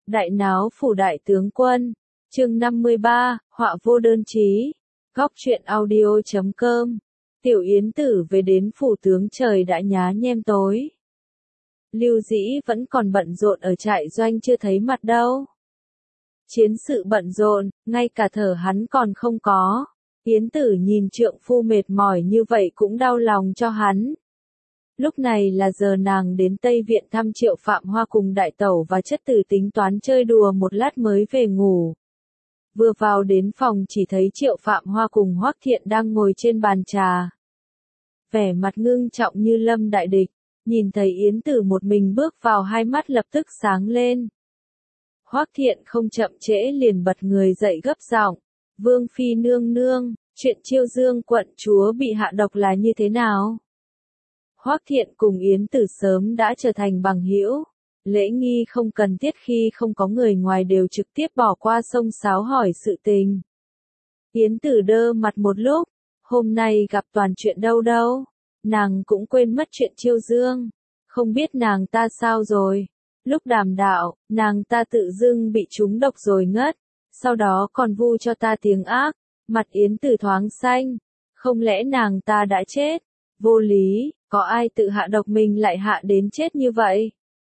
Đại náo phủ đại tướng quân, chương 53, họa vô đơn chí, góc truyện audio.com, Tiểu Yến Tử về đến phủ tướng trời đã nhá nhem tối. Lưu Dĩ vẫn còn bận rộn ở trại doanh chưa thấy mặt đâu. Chiến sự bận rộn, ngay cả thở hắn còn không có. Yến Tử nhìn trượng phu mệt mỏi như vậy cũng đau lòng cho hắn. Lúc này là giờ nàng đến Tây Viện thăm Triệu Phạm Hoa cùng đại tẩu và chất tử tính toán chơi đùa một lát mới về ngủ. Vừa vào đến phòng chỉ thấy Triệu Phạm Hoa cùng Hoắc Thiện đang ngồi trên bàn trà. Vẻ mặt ngưng trọng như lâm đại địch, nhìn thấy Yến Tử một mình bước vào hai mắt lập tức sáng lên. Hoắc Thiện không chậm trễ liền bật người dậy gấp giọng, Vương Phi nương nương, chuyện Chiêu Dương quận chúa bị hạ độc là như thế nào? Hoắc Thiện cùng Yến Tử sớm đã trở thành bằng hữu, lễ nghi không cần thiết khi không có người ngoài đều trực tiếp bỏ qua xông xáo hỏi sự tình. Yến Tử đơ mặt một lúc, hôm nay gặp toàn chuyện đâu đâu, nàng cũng quên mất chuyện Chiêu Dương, không biết nàng ta sao rồi. Lúc đàm đạo, nàng ta tự dưng bị trúng độc rồi ngất, sau đó còn vu cho ta tiếng ác, mặt Yến Tử thoáng xanh, không lẽ nàng ta đã chết? Vô lý, có ai tự hạ độc mình lại hạ đến chết như vậy?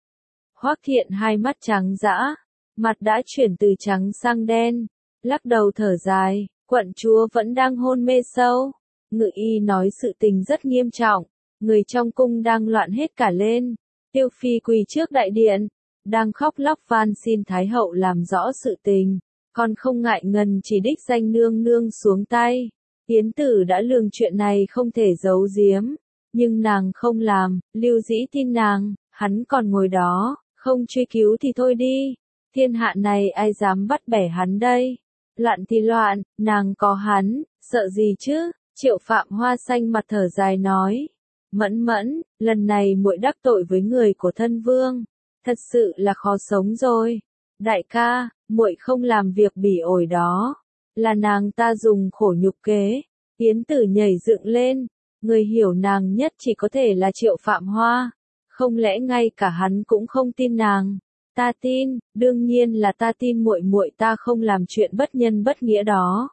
Hoắc Thiện hai mắt trắng dã, mặt đã chuyển từ trắng sang đen, lắc đầu thở dài, quận chúa vẫn đang hôn mê sâu. Ngự y nói sự tình rất nghiêm trọng, người trong cung đang loạn hết cả lên. Tiêu Phi quỳ trước đại điện, đang khóc lóc van xin Thái hậu làm rõ sự tình, còn không ngại ngần chỉ đích danh nương nương xuống tay. Yến Tử đã lường chuyện này không thể giấu giếm, nhưng nàng không làm, Lưu Dĩ tin nàng, hắn còn ngồi đó, không truy cứu thì thôi đi, thiên hạ này ai dám bắt bẻ hắn đây, loạn thì loạn, nàng có hắn, sợ gì chứ? Triệu Phạm Hoa xanh mặt thở dài nói, Mẫn Mẫn, lần này muội đắc tội với người của thân vương, thật sự là khó sống rồi. Đại ca, muội không làm việc bỉ ổi đó, là nàng ta dùng khổ nhục kế. Yến Tử nhảy dựng lên, người hiểu nàng nhất chỉ có thể là Triệu Phạm Hoa, không lẽ ngay cả hắn cũng không tin nàng? Ta tin, đương nhiên là ta tin muội muội ta không làm chuyện bất nhân bất nghĩa đó.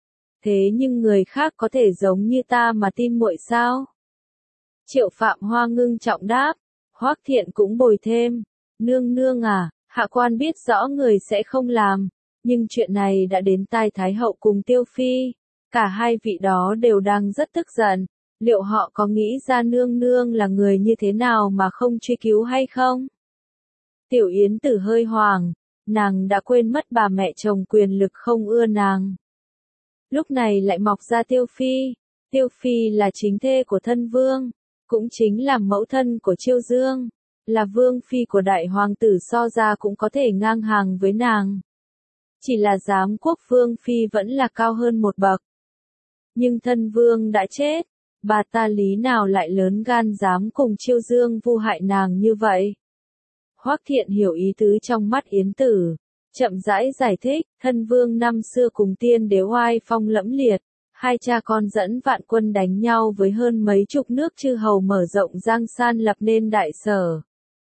Thế nhưng người khác có thể giống như ta mà tin muội sao? Triệu Phạm Hoa ngưng trọng đáp, Hoắc Thiện cũng bồi thêm, nương nương à, hạ quan biết rõ người sẽ không làm, nhưng chuyện này đã đến tai Thái hậu cùng Tiêu Phi, cả hai vị đó đều đang rất tức giận, liệu họ có nghĩ ra nương nương là người như thế nào mà không truy cứu hay không? Tiểu Yến Tử hơi hoảng, nàng đã quên mất bà mẹ chồng quyền lực không ưa nàng. Lúc này lại mọc ra Tiêu Phi là chính thê của thân vương, cũng chính là mẫu thân của Chiêu Dương, là vương phi của đại hoàng tử so ra cũng có thể ngang hàng với nàng. Chỉ là giám quốc vương phi vẫn là cao hơn một bậc. Nhưng thân vương đã chết, bà ta lý nào lại lớn gan dám cùng Chiêu Dương vu hại nàng như vậy? Hoắc Thiện hiểu ý tứ trong mắt Yến Tử, chậm rãi giải thích, thân vương năm xưa cùng tiên đế oai phong lẫm liệt, hai cha con dẫn vạn quân đánh nhau với hơn mấy chục nước chư hầu mở rộng Giang San lập nên đại sở.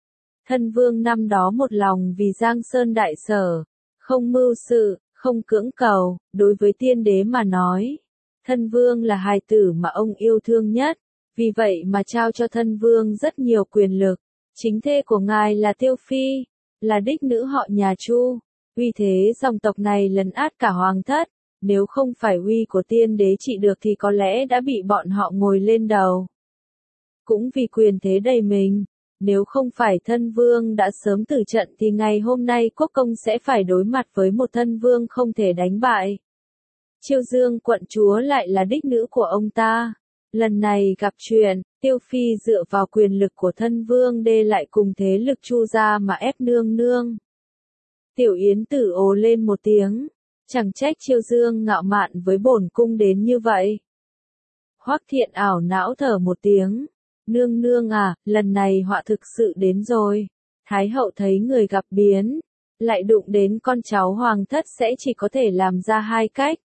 Thân vương năm đó một lòng vì Giang Sơn đại sở, không mưu sự, không cưỡng cầu, đối với tiên đế mà nói. Thân vương là hài tử mà ông yêu thương nhất, vì vậy mà trao cho thân vương rất nhiều quyền lực. Chính thê của ngài là Tiêu Phi, là đích nữ họ nhà Chu, uy thế dòng tộc này lấn át cả hoàng thất, nếu không phải uy của tiên đế trị được thì có lẽ đã bị bọn họ ngồi lên đầu. Cũng vì quyền thế đầy mình, nếu không phải thân vương đã sớm tử trận thì ngày hôm nay quốc công sẽ phải đối mặt với một thân vương không thể đánh bại. Chiêu Dương quận chúa lại là đích nữ của ông ta. Lần này gặp chuyện, Tiêu Phi dựa vào quyền lực của thân vương đê lại cùng thế lực Chu gia mà ép nương nương. Tiểu Yến Tử ồ lên một tiếng, chẳng trách Chiêu Dương ngạo mạn với bổn cung đến như vậy. Hoắc Thiện ảo não thở một tiếng, nương nương à, lần này họa thực sự đến rồi. Thái hậu thấy người gặp biến, lại đụng đến con cháu hoàng thất sẽ chỉ có thể làm ra hai cách.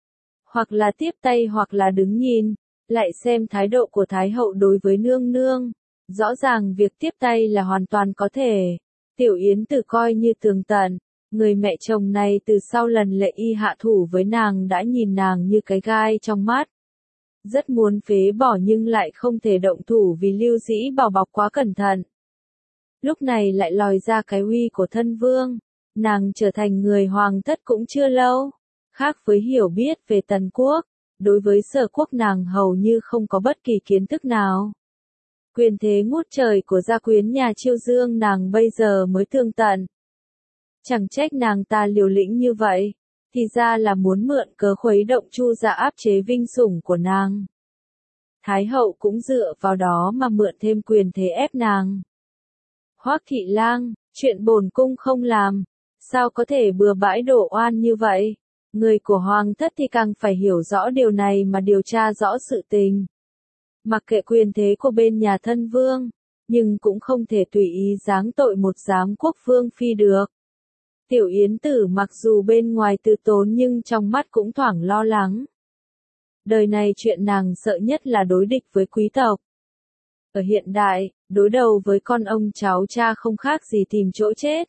Hoặc là tiếp tay hoặc là đứng nhìn. Lại xem thái độ của Thái hậu đối với nương nương. Rõ ràng việc tiếp tay là hoàn toàn có thể. Tiểu Yến Tử coi như tường tận, người mẹ chồng này từ sau lần Lệ Y hạ thủ với nàng đã nhìn nàng như cái gai trong mắt. Rất muốn phế bỏ nhưng lại không thể động thủ vì Lưu Dĩ Bảo bọc quá cẩn thận. Lúc này lại lòi ra cái uy của thân vương, nàng trở thành người hoàng thất cũng chưa lâu. Khác với hiểu biết về Tần quốc, đối với Sở quốc nàng hầu như không có bất kỳ kiến thức nào. Quyền thế ngút trời của gia quyến nhà Chiêu Dương nàng bây giờ mới thương tận. Chẳng trách nàng ta liều lĩnh như vậy, thì ra là muốn mượn cớ khuấy động Chu gia áp chế vinh sủng của nàng. Thái hậu cũng dựa vào đó mà mượn thêm quyền thế ép nàng. Hoắc thị lang, chuyện bổn cung không làm, sao có thể bừa bãi đổ oan như vậy? Người của hoàng thất thì càng phải hiểu rõ điều này mà điều tra rõ sự tình. Mặc kệ quyền thế của bên nhà thân vương, nhưng cũng không thể tùy ý giáng tội một giám quốc vương phi được. Tiểu Yến Tử mặc dù bên ngoài từ tốn nhưng trong mắt cũng thoảng lo lắng. Đời này chuyện nàng sợ nhất là đối địch với quý tộc. Ở hiện đại, đối đầu với con ông cháu cha không khác gì tìm chỗ chết.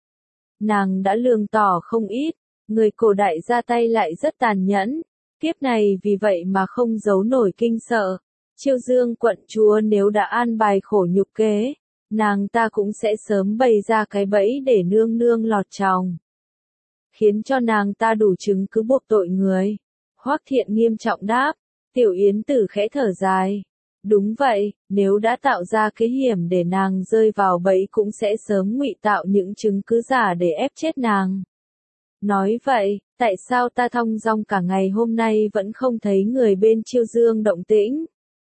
Nàng đã lường tỏ không ít, người cổ đại ra tay lại rất tàn nhẫn. Kiếp này vì vậy mà không giấu nổi kinh sợ. Chiêu Dương quận chúa nếu đã an bài khổ nhục kế, nàng ta cũng sẽ sớm bày ra cái bẫy để nương nương lọt chòng. Khiến cho nàng ta đủ chứng cứ buộc tội người. Hoắc Thiện nghiêm trọng đáp, Tiểu Yến Tử khẽ thở dài. Đúng vậy, nếu đã tạo ra cái hiểm để nàng rơi vào bẫy cũng sẽ sớm ngụy tạo những chứng cứ giả để ép chết nàng. Nói vậy, tại sao ta thong dong cả ngày hôm nay vẫn không thấy người bên Chiêu Dương động tĩnh?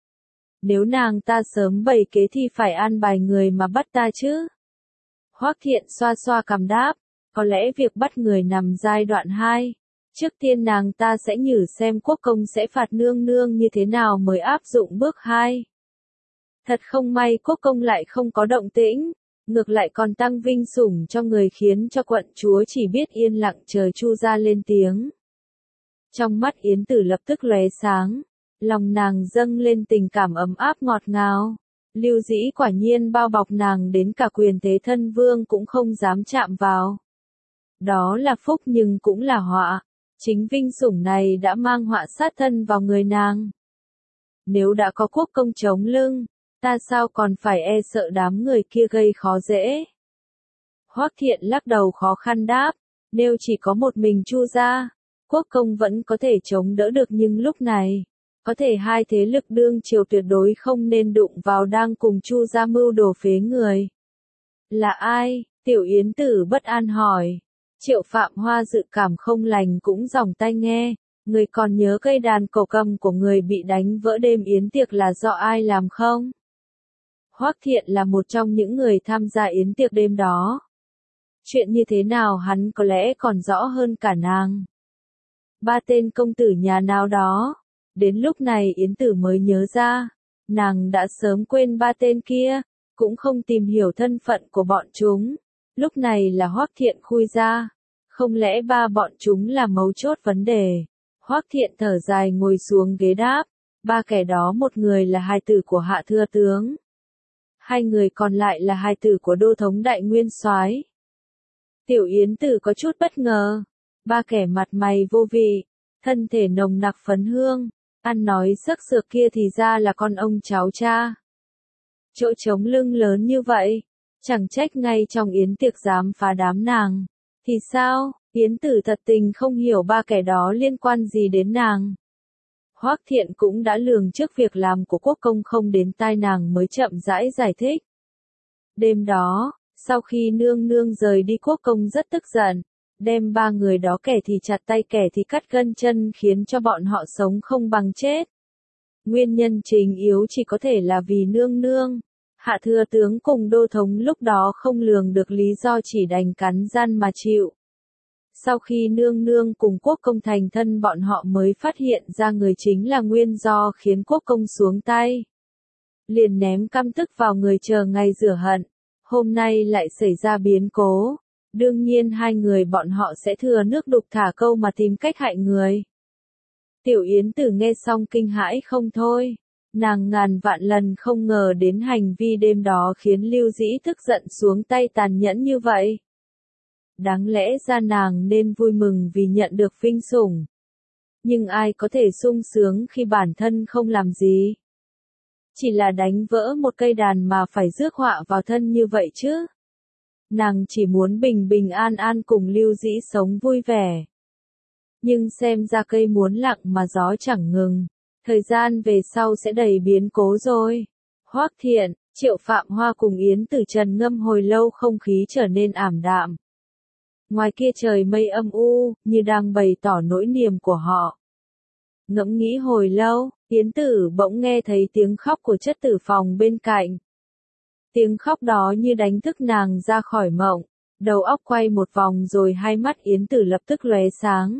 Nếu nàng ta sớm bày kế thì phải an bài người mà bắt ta chứ? Hoắc Thiện xoa xoa cằm đáp, có lẽ việc bắt người nằm giai đoạn 2. Trước tiên nàng ta sẽ nhử xem quốc công sẽ phạt nương nương như thế nào mới áp dụng bước 2. Thật không may quốc công lại không có động tĩnh, ngược lại còn tăng vinh sủng cho người khiến cho quận chúa chỉ biết yên lặng chờ Chu gia lên tiếng. Trong mắt Yến Tử lập tức lóe sáng, lòng nàng dâng lên tình cảm ấm áp ngọt ngào. Lưu Dĩ quả nhiên bao bọc nàng đến cả quyền thế thân vương cũng không dám chạm vào. Đó là phúc nhưng cũng là họa. Chính vinh sủng này đã mang họa sát thân vào người nàng. Nếu đã có quốc công chống lưng, ta sao còn phải e sợ đám người kia gây khó dễ? Hoắc Thiện lắc đầu khó khăn đáp, nếu chỉ có một mình Chu gia, quốc công vẫn có thể chống đỡ được nhưng lúc này, có thể hai thế lực đương triều tuyệt đối không nên đụng vào đang cùng Chu gia mưu đồ phế người. Là ai? Tiểu Yến Tử bất an hỏi. Triệu Phạm Hoa dự cảm không lành cũng giỏng tai nghe, người còn nhớ cây đàn cổ cầm của người bị đánh vỡ đêm yến tiệc là do ai làm không? Hoắc Thiện là một trong những người tham gia yến tiệc đêm đó. Chuyện như thế nào hắn có lẽ còn rõ hơn cả nàng. 3 tên công tử nhà nào đó. Đến lúc này Yến Tử mới nhớ ra, nàng đã sớm quên 3 tên kia, cũng không tìm hiểu thân phận của bọn chúng. Lúc này là Hoắc Thiện khui ra. Không lẽ bọn chúng là mấu chốt vấn đề? Hoắc Thiện thở dài ngồi xuống ghế đáp. 3 kẻ đó một người là hài tử của Hạ Thừa Tướng. 2 người còn lại là hài tử của Đô Thống Đại Nguyên Soái. Tiểu Yến Tử có chút bất ngờ. 3 kẻ mặt mày vô vị, thân thể nồng nặc phấn hương, ăn nói sắc sược kia thì ra là con ông cháu cha. Chỗ trống lưng lớn như vậy, chẳng trách ngay trong yến tiệc dám phá đám nàng. Thì sao? Yến Tử thật tình không hiểu 3 kẻ đó liên quan gì đến nàng. Hoắc Thiện cũng đã lường trước việc làm của quốc công không đến tai nàng mới chậm rãi giải thích. Đêm đó, sau khi nương nương rời đi quốc công rất tức giận, đem 3 người đó kẻ thì chặt tay kẻ thì cắt gân chân khiến cho bọn họ sống không bằng chết. Nguyên nhân chính yếu chỉ có thể là vì nương nương. Hạ Thừa Tướng cùng Đô Thống lúc đó không lường được lý do chỉ đành cắn răng mà chịu. Sau khi nương nương cùng quốc công thành thân bọn họ mới phát hiện ra người chính là nguyên do khiến quốc công xuống tay. Liền ném căm tức vào người chờ ngày rửa hận. Hôm nay lại xảy ra biến cố. Đương nhiên 2 người bọn họ sẽ thừa nước đục thả câu mà tìm cách hại người. Tiểu Yến Tử nghe xong kinh hãi không thôi. Nàng ngàn vạn lần không ngờ đến hành vi đêm đó khiến Lưu Dĩ tức giận xuống tay tàn nhẫn như vậy. Đáng lẽ ra nàng nên vui mừng vì nhận được vinh sủng. Nhưng ai có thể sung sướng khi bản thân không làm gì? Chỉ là đánh vỡ một cây đàn mà phải rước họa vào thân như vậy chứ? Nàng chỉ muốn bình bình an an cùng Lưu Dĩ sống vui vẻ. Nhưng xem ra cây muốn lặng mà gió chẳng ngừng. Thời gian về sau sẽ đầy biến cố rồi. Hoắc Thiện, Triệu Phạm Hoa cùng Yến Tử trầm ngâm hồi lâu, không khí trở nên ảm đạm. Ngoài kia trời mây âm u, như đang bày tỏ nỗi niềm của họ. Ngẫm nghĩ hồi lâu, Yến Tử bỗng nghe thấy tiếng khóc của chất tử phòng bên cạnh. Tiếng khóc đó như đánh thức nàng ra khỏi mộng. Đầu óc quay một vòng rồi hai mắt Yến Tử lập tức lóe sáng.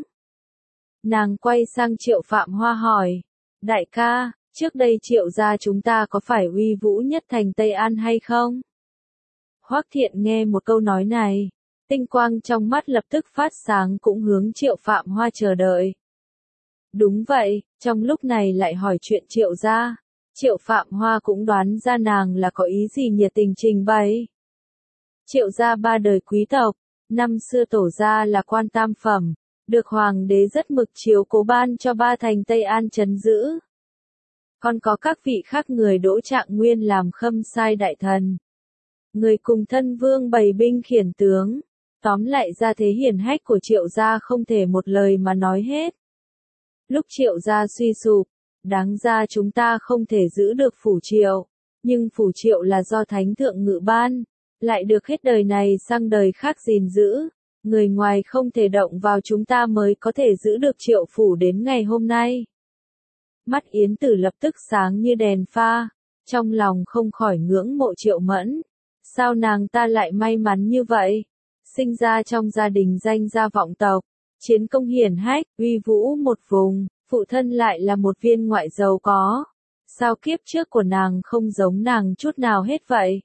Nàng quay sang Triệu Phạm Hoa hỏi. Đại ca, trước đây Triệu gia chúng ta có phải uy vũ nhất thành Tây An hay không? Hoắc Thiện nghe một câu nói này, tinh quang trong mắt lập tức phát sáng, cũng hướng Triệu Phạm Hoa chờ đợi. Đúng vậy, trong lúc này lại hỏi chuyện Triệu gia. Triệu Phạm Hoa cũng đoán ra nàng là có ý gì, nhiệt tình trình bày. Triệu gia ba đời quý tộc, năm xưa tổ gia là quan tam phẩm, được hoàng đế rất mực chiếu cố ban cho ba thành Tây An trấn giữ. Còn có các vị khác người Đỗ Trạng Nguyên làm khâm sai đại thần. Người cùng thân vương bày binh khiển tướng. Tóm lại gia thế hiển hách của Triệu gia không thể một lời mà nói hết. Lúc Triệu gia suy sụp, đáng ra chúng ta không thể giữ được phủ Triệu. Nhưng phủ Triệu là do Thánh Thượng ngự ban, lại được hết đời này sang đời khác gìn giữ. Người ngoài không thể động vào, chúng ta mới có thể giữ được Triệu phủ đến ngày hôm nay. Mắt Yến Tử lập tức sáng như đèn pha, trong lòng không khỏi ngưỡng mộ Triệu Mẫn. Sao nàng ta lại may mắn như vậy? Sinh ra trong gia đình danh gia vọng tộc, chiến công hiển hách, uy vũ một vùng, phụ thân lại là một viên ngoại giàu có. Sao kiếp trước của nàng không giống nàng chút nào hết vậy?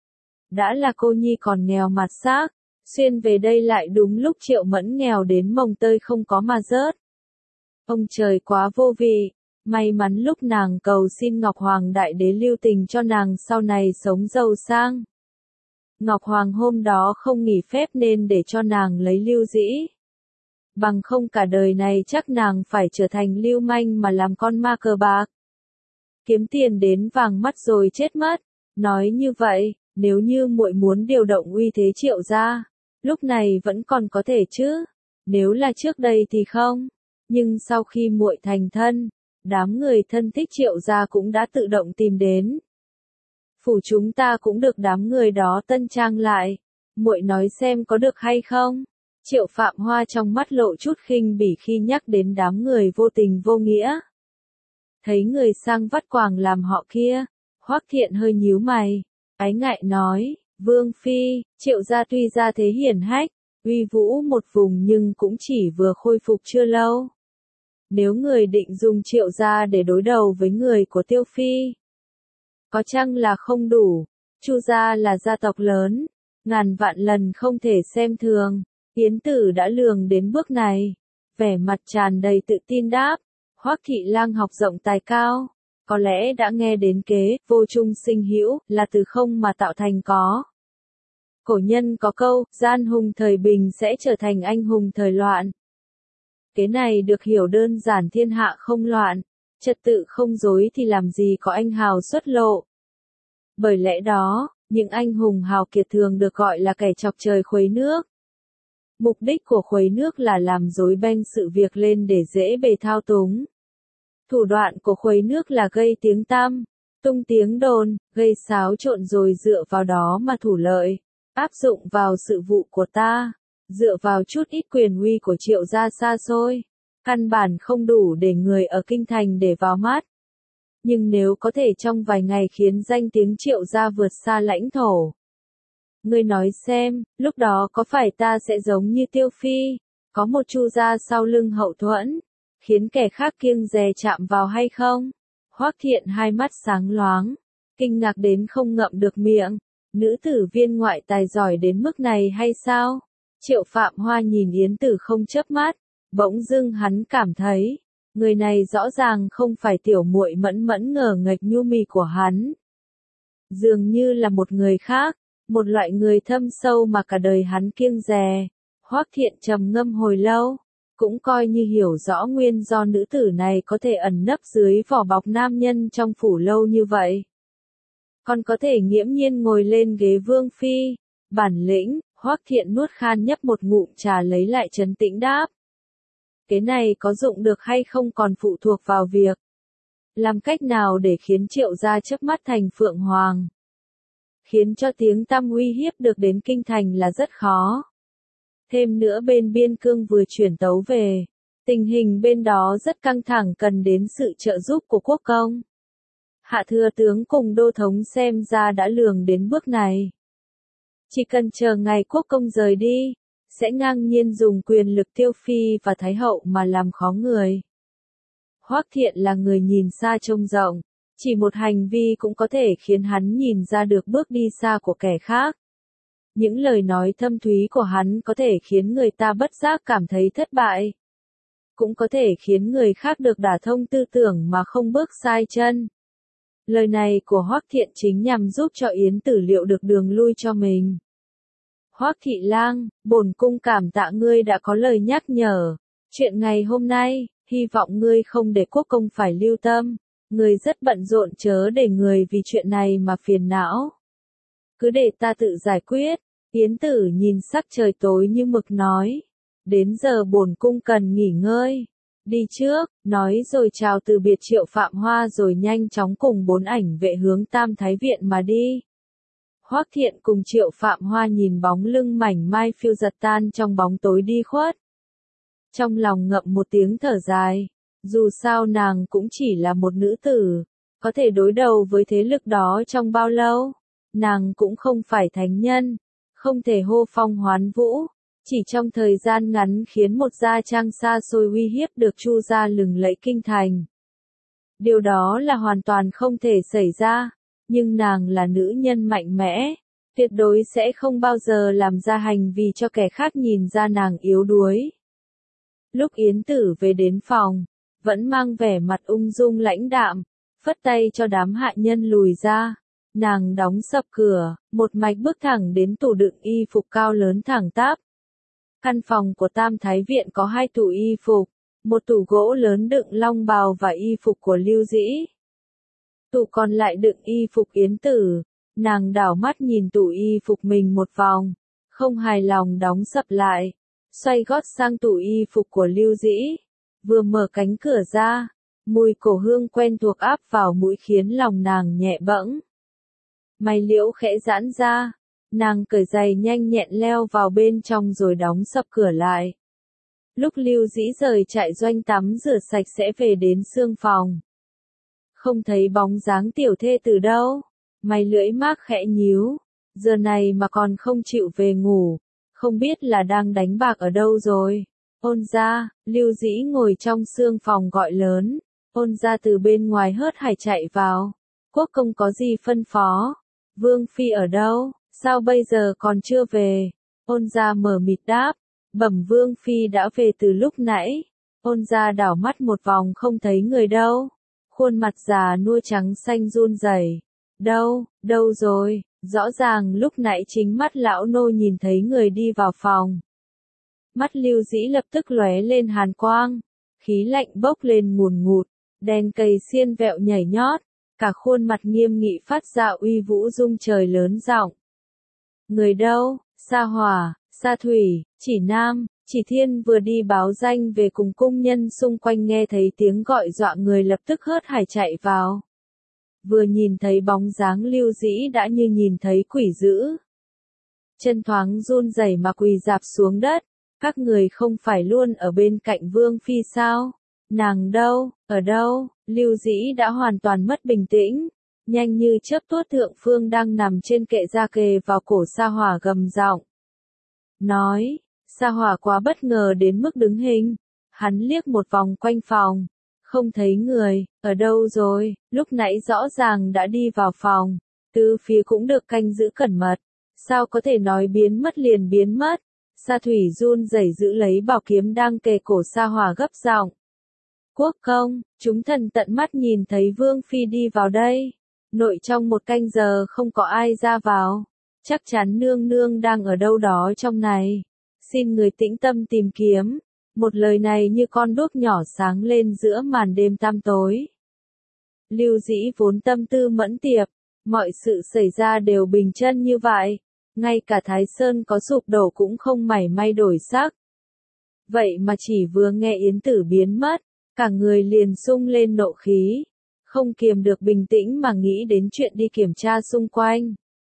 Đã là cô nhi còn nghèo mặt xác, xuyên về đây lại đúng lúc Triệu Mẫn nghèo đến mồng tơi không có mà rớt. Ông trời quá vô vị, may mắn lúc nàng cầu xin Ngọc Hoàng Đại Đế lưu tình cho nàng sau này sống giàu sang. Ngọc Hoàng hôm đó không nghỉ phép nên để cho nàng lấy Lưu Dĩ. Bằng không cả đời này chắc nàng phải trở thành lưu manh mà làm con ma cờ bạc. Kiếm tiền đến vàng mắt rồi chết mất. Nói như vậy, nếu như muội muốn điều động uy thế Triệu gia, lúc này vẫn còn có thể chứ. Nếu là trước đây thì không. Nhưng sau khi muội thành thân, đám người thân thích Triệu gia cũng đã tự động tìm đến. Phủ chúng ta cũng được đám người đó tân trang lại. Muội nói xem có được hay không? Triệu Phạm Hoa trong mắt lộ chút khinh bỉ khi nhắc đến đám người vô tình vô nghĩa. Thấy người sang vắt quàng làm họ kia, Hoắc Thiện hơi nhíu mày, ái ngại nói, Vương Phi, Triệu gia tuy gia thế hiển hách, uy vũ một vùng nhưng cũng chỉ vừa khôi phục chưa lâu. Nếu người định dùng Triệu gia để đối đầu với người của Tiêu Phi, có chăng là không đủ? Chu gia là gia tộc lớn, ngàn vạn lần không thể xem thường. Yến Tử đã lường đến bước này, vẻ mặt tràn đầy tự tin đáp, Hoắc thị lang học rộng tài cao, có lẽ đã nghe đến kế vô trung sinh hữu là từ không mà tạo thành có. Cổ nhân có câu, gian hùng thời bình sẽ trở thành anh hùng thời loạn. Kế này được hiểu đơn giản, thiên hạ không loạn, trật tự không rối thì làm gì có anh hào xuất lộ. Bởi lẽ đó, những anh hùng hào kiệt thường được gọi là kẻ chọc trời khuấy nước. Mục đích của khuấy nước là làm rối beng sự việc lên để dễ bề thao túng. Thủ đoạn của khuấy nước là gây tiếng tăm, tung tiếng đồn, gây xáo trộn rồi dựa vào đó mà thủ lợi, áp dụng vào sự vụ của ta, dựa vào chút ít quyền uy của Triệu gia xa xôi, căn bản không đủ để người ở kinh thành để vào mắt. Nhưng nếu có thể trong vài ngày khiến danh tiếng Triệu gia vượt xa lãnh thổ, ngươi nói xem, lúc đó có phải ta sẽ giống như Tiêu Phi, có một Chu gia sau lưng hậu thuẫn, khiến kẻ khác kiêng dè chạm vào hay không? Hoắc Thiện hai mắt sáng loáng, kinh ngạc đến không ngậm được miệng, nữ tử viên ngoại tài giỏi đến mức này hay sao? Triệu Phạm Hoa nhìn Yến Tử không chớp mắt, bỗng dưng hắn cảm thấy, Người này rõ ràng không phải tiểu muội mẫn mẫn ngờ nghệch nhu mì của hắn. Dường như là một người khác, một loại người thâm sâu mà cả đời hắn kiêng dè. Hoắc Thiện trầm ngâm hồi lâu, cũng coi như hiểu rõ nguyên do nữ tử này có thể ẩn nấp dưới vỏ bọc nam nhân trong phủ lâu như vậy. Còn có thể nghiễm nhiên ngồi lên ghế vương phi, bản lĩnh. Hoắc Thiện nuốt khan nhấp một ngụm trà lấy lại trấn tĩnh đáp. Cái này có dụng được hay không còn phụ thuộc vào việc làm cách nào để khiến Triệu gia chớp mắt thành Phượng Hoàng. Khiến cho tiếng tăm uy hiếp được đến kinh thành là rất khó. Thêm nữa bên biên cương vừa chuyển tấu về, tình hình bên đó rất căng thẳng cần đến sự trợ giúp của quốc công. Hạ thừa tướng cùng đô thống xem ra đã lường đến bước này. Chỉ cần chờ ngày quốc công rời đi, sẽ ngang nhiên dùng quyền lực tiêu phi và thái hậu mà làm khó người. Hoắc Thiện là người nhìn xa trông rộng, chỉ một hành vi cũng có thể khiến hắn nhìn ra được bước đi xa của kẻ khác. Những lời nói thâm thúy của hắn có thể khiến người ta bất giác cảm thấy thất bại. Cũng có thể khiến người khác được đả thông tư tưởng mà không bước sai chân. Lời này của Hoắc Thiện chính nhằm giúp cho Yến Tử liệu được đường lui cho mình. Hoắc thị lang, bổn cung cảm tạ ngươi đã có lời nhắc nhở. Chuyện ngày hôm nay, hy vọng ngươi không để quốc công phải lưu tâm. Ngươi rất bận rộn chớ để người vì chuyện này mà phiền não. Cứ để ta tự giải quyết. Yến Tử nhìn sắc trời tối như mực nói. Đến giờ bổn cung cần nghỉ ngơi. Đi trước, nói rồi chào từ biệt Triệu Phạm Hoa rồi nhanh chóng cùng 4 ảnh vệ hướng Tam Thái Viện mà đi. Hoắc Thiện cùng Triệu Phạm Hoa nhìn bóng lưng mảnh mai phiêu giật tan trong bóng tối đi khuất. Trong lòng ngậm một tiếng thở dài, dù sao nàng cũng chỉ là một nữ tử, có thể đối đầu với thế lực đó trong bao lâu, nàng cũng không phải thánh nhân, không thể hô phong hoán vũ, chỉ trong thời gian ngắn khiến một gia trang xa xôi uy hiếp được Chu gia lừng lẫy kinh thành. Điều đó là hoàn toàn không thể xảy ra. Nhưng nàng là nữ nhân mạnh mẽ, tuyệt đối sẽ không bao giờ làm ra hành vi cho kẻ khác nhìn ra nàng yếu đuối. Lúc Yến Tử về đến phòng, vẫn mang vẻ mặt ung dung lãnh đạm, phất tay cho đám hạ nhân lùi ra. Nàng đóng sập cửa, một mạch bước thẳng đến tủ đựng y phục cao lớn thẳng tắp. Căn phòng của Tam Thái Viện có 2 tủ y phục, một tủ gỗ lớn đựng long bào và y phục của Lưu Dĩ. Tủ còn lại đựng y phục Yến Tử, nàng đảo mắt nhìn tủ y phục mình một vòng, không hài lòng đóng sập lại, xoay gót sang tủ y phục của Lưu Dĩ, vừa mở cánh cửa ra, mùi cổ hương quen thuộc áp vào mũi khiến lòng nàng nhẹ bẫng. Mày liễu khẽ giãn ra, nàng cởi giày nhanh nhẹn leo vào bên trong rồi đóng sập cửa lại. Lúc Lưu Dĩ rời trại doanh tắm rửa sạch sẽ về đến xương phòng. Không thấy bóng dáng tiểu thê từ đâu, mày lưỡi mác khẽ nhíu, giờ này mà còn không chịu về ngủ, không biết là đang đánh bạc ở đâu rồi. Ôn gia, Lưu Dĩ ngồi trong xương phòng gọi lớn, ôn gia từ bên ngoài hớt hải chạy vào. Quốc công có gì phân phó? Vương phi ở đâu? Sao bây giờ còn chưa về? Ôn gia mờ mịt đáp, bẩm vương phi đã về từ lúc nãy. Ôn gia đảo mắt một vòng không thấy người đâu. Khuôn mặt già nua trắng xanh run rẩy. Đâu rồi? Rõ ràng lúc nãy chính mắt lão nô nhìn thấy người đi vào phòng. Mắt Lưu Dĩ lập tức lóe lên hàn quang, khí lạnh bốc lên ngùn ngụt, đèn cầy xiên vẹo nhảy nhót, cả khuôn mặt nghiêm nghị phát ra uy vũ rung trời lớn giọng. Người đâu? Sa Hỏa, Sa Thủy, Chỉ Nam, Chỉ Thiên vừa đi báo danh về cùng cung nhân xung quanh nghe thấy tiếng gọi dọa người lập tức hớt hải chạy vào. Vừa nhìn thấy bóng dáng Lưu Dĩ đã như nhìn thấy quỷ dữ. Chân thoáng run rẩy mà quỳ rạp xuống đất, các người không phải luôn ở bên cạnh Vương Phi sao? Nàng đâu, ở đâu? Lưu Dĩ đã hoàn toàn mất bình tĩnh, nhanh như chớp tuốt thượng phương đang nằm trên kệ da kề vào cổ Sa Hỏa gầm giọng. Nói, Sa Hỏa quá bất ngờ đến mức đứng hình, hắn liếc một vòng quanh phòng, không thấy người, ở đâu rồi, lúc nãy rõ ràng đã đi vào phòng, tứ phía cũng được canh giữ cẩn mật, sao có thể nói biến mất liền biến mất. Sa Thủy run rẩy giữ lấy bảo kiếm đang kề cổ Sa Hỏa gấp giọng. Quốc công, chúng thần tận mắt nhìn thấy Vương Phi đi vào đây. Nội trong 1 canh giờ không có ai ra vào. Chắc chắn nương nương đang ở đâu đó trong này. Xin người tĩnh tâm tìm kiếm. Một lời này như con đuốc nhỏ sáng lên giữa màn đêm tăm tối. Lưu Dĩ vốn tâm tư mẫn tiệp. Mọi sự xảy ra đều bình chân như vậy. Ngay cả Thái Sơn có sụp đổ cũng không mảy may đổi sắc. Vậy mà chỉ vừa nghe Yến Tử biến mất, cả người liền sung lên nộ khí. Không kiềm được bình tĩnh mà nghĩ đến chuyện đi kiểm tra xung quanh.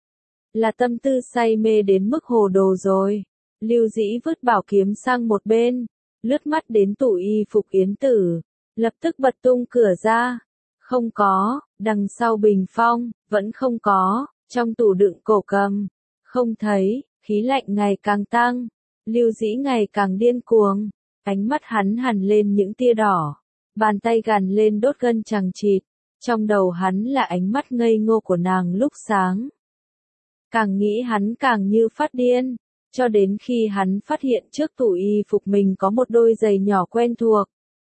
Là tâm tư say mê đến mức hồ đồ rồi. Lưu Dĩ vứt bảo kiếm sang một bên, lướt mắt đến tủ y phục Yến Tử, lập tức bật tung cửa ra. Không có, đằng sau bình phong, vẫn không có, trong tủ đựng cổ cầm, không thấy, khí lạnh ngày càng tăng. Lưu Dĩ ngày càng điên cuồng, ánh mắt hắn hằn lên những tia đỏ, bàn tay gằn lên đốt gân chằng chịt, trong đầu hắn là ánh mắt ngây ngô của nàng lúc sáng. Càng nghĩ hắn càng như phát điên, cho đến khi hắn phát hiện trước tủ y phục mình có một đôi giày nhỏ quen thuộc.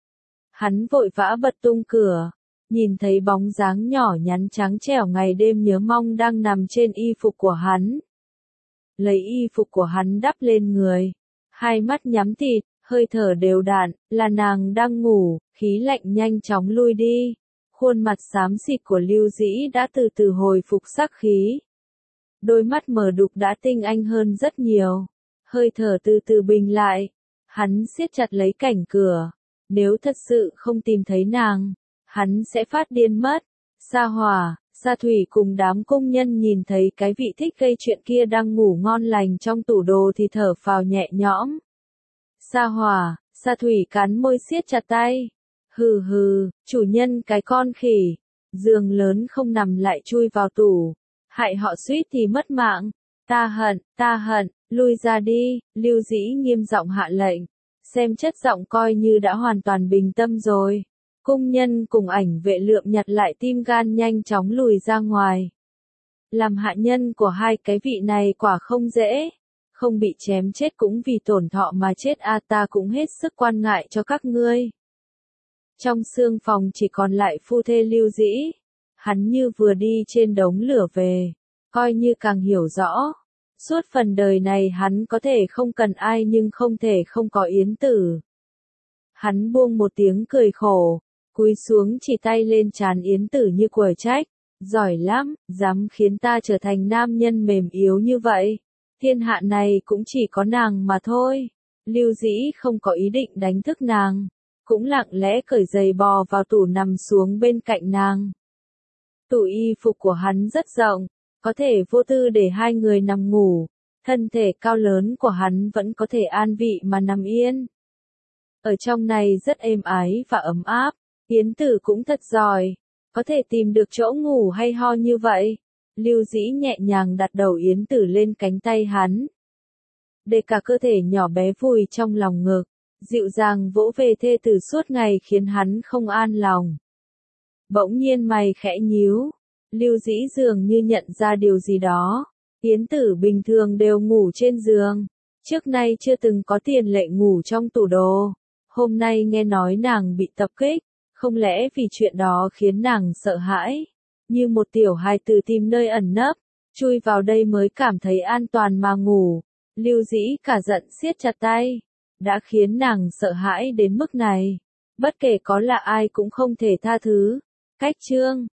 Hắn vội vã bật tung cửa, nhìn thấy bóng dáng nhỏ nhắn trắng trẻo ngày đêm nhớ mong đang nằm trên y phục của hắn. Lấy y phục của hắn đắp lên người, hai mắt nhắm tịt, hơi thở đều đặn, là nàng đang ngủ, khí lạnh nhanh chóng lui đi. Khuôn mặt xám xịt của Lưu Dĩ đã từ từ hồi phục sắc khí. Đôi mắt mờ đục đã tinh anh hơn rất nhiều, hơi thở từ từ bình lại. Hắn siết chặt lấy cảnh cửa, nếu thật sự không tìm thấy nàng, hắn sẽ phát điên mất. Sa Hỏa, Sa Thủy cùng đám công nhân nhìn thấy cái vị thích gây chuyện kia đang ngủ ngon lành trong tủ đồ thì thở phào nhẹ nhõm. Sa Hỏa, Sa Thủy cắn môi siết chặt tay. Hừ hừ, chủ nhân cái con khỉ, giường lớn không nằm lại chui vào tủ, hại họ suýt thì mất mạng. Ta hận, lui ra đi, Lưu Dĩ nghiêm giọng hạ lệnh, xem chất giọng coi như đã hoàn toàn bình tâm rồi. Cung nhân cùng ảnh vệ lượm nhặt lại tim gan nhanh chóng lùi ra ngoài. Làm hạ nhân của hai cái vị này quả không dễ, không bị chém chết cũng vì tổn thọ mà chết ta cũng hết sức quan ngại cho các ngươi. Trong xương phòng chỉ còn lại phu thê Lưu Dĩ, hắn như vừa đi trên đống lửa về, coi như càng hiểu rõ. Suốt phần đời này hắn có thể không cần ai nhưng không thể không có Yến Tử. Hắn buông một tiếng cười khổ, cúi xuống chỉ tay lên trán Yến Tử như quở trách, giỏi lắm, dám khiến ta trở thành nam nhân mềm yếu như vậy. Thiên hạ này cũng chỉ có nàng mà thôi. Lưu Dĩ không có ý định đánh thức nàng, cũng lặng lẽ cởi giày bò vào tủ nằm xuống bên cạnh nàng. Tủ y phục của hắn rất rộng, có thể vô tư để hai người nằm ngủ, thân thể cao lớn của hắn vẫn có thể an vị mà nằm yên. Ở trong này rất êm ái và ấm áp, Yến Tử cũng thật giỏi, có thể tìm được chỗ ngủ hay ho như vậy. Lưu Dĩ nhẹ nhàng đặt đầu Yến Tử lên cánh tay hắn, để cả cơ thể nhỏ bé vùi trong lòng ngực, dịu dàng vỗ về thê tử suốt ngày khiến hắn không an lòng. Bỗng nhiên mày khẽ nhíu, Lưu Dĩ dường như nhận ra điều gì đó. Yến Tử bình thường đều ngủ trên giường, trước nay chưa từng có tiền lệ ngủ trong tủ đồ. Hôm nay nghe nói nàng bị tập kích, không lẽ vì chuyện đó khiến nàng sợ hãi, như một tiểu hài tử tìm nơi ẩn nấp, chui vào đây mới cảm thấy an toàn mà ngủ. Lưu Dĩ cả giận siết chặt tay, đã khiến nàng sợ hãi đến mức này, bất kể có là ai cũng không thể tha thứ. Cách chương